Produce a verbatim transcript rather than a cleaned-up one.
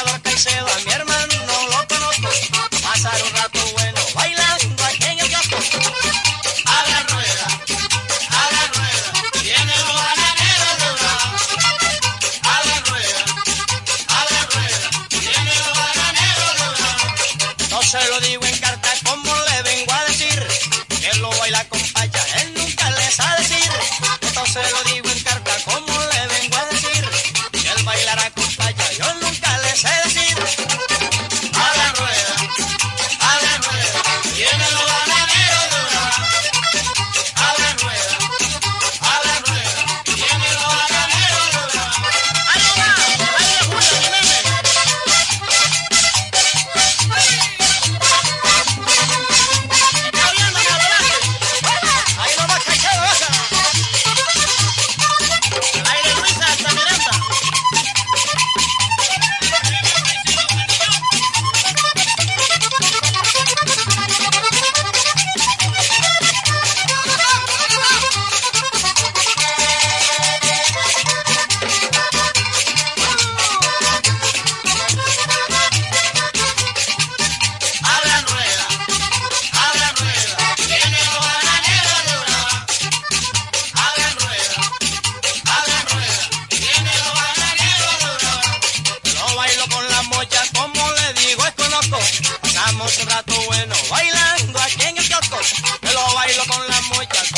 Salvador Caicedo, a mi hermano no lo conozco. Pasar un rato bueno bailando aquí en el kiosco. A la rueda, a la rueda, vienen los bananeros dorados. A la rueda, a la rueda, vienen los bananeros dorados. No se lo digo en carta como le vengo a decir, que él lo baila con pacha, él nunca les ha decir. No se lo digo en carta como le vengo a decir, que él bailará con pacha, yo nunca les he decir. A la rueda, a la rueda, vienen los bananeros dorados. A la rueda, a la rueda, vienen los bananeros dorados. ¡Ahí va! ¡Ahí va Julio Jiménez! ¡Está viendo mi adelante! ¡Ahí no va Caicedo esa! ¡Ahí de Luisa hasta Miranda! A la rueda, a la rueda, vienen los bananeros dorados. A la rueda, a la rueda, vienen los bananeros dorados. Lo bailo con la mocha, como le digo, es conozco. Pasamos un rato bueno bailando aquí en el kiosco. Yo lo bailo con la mocha,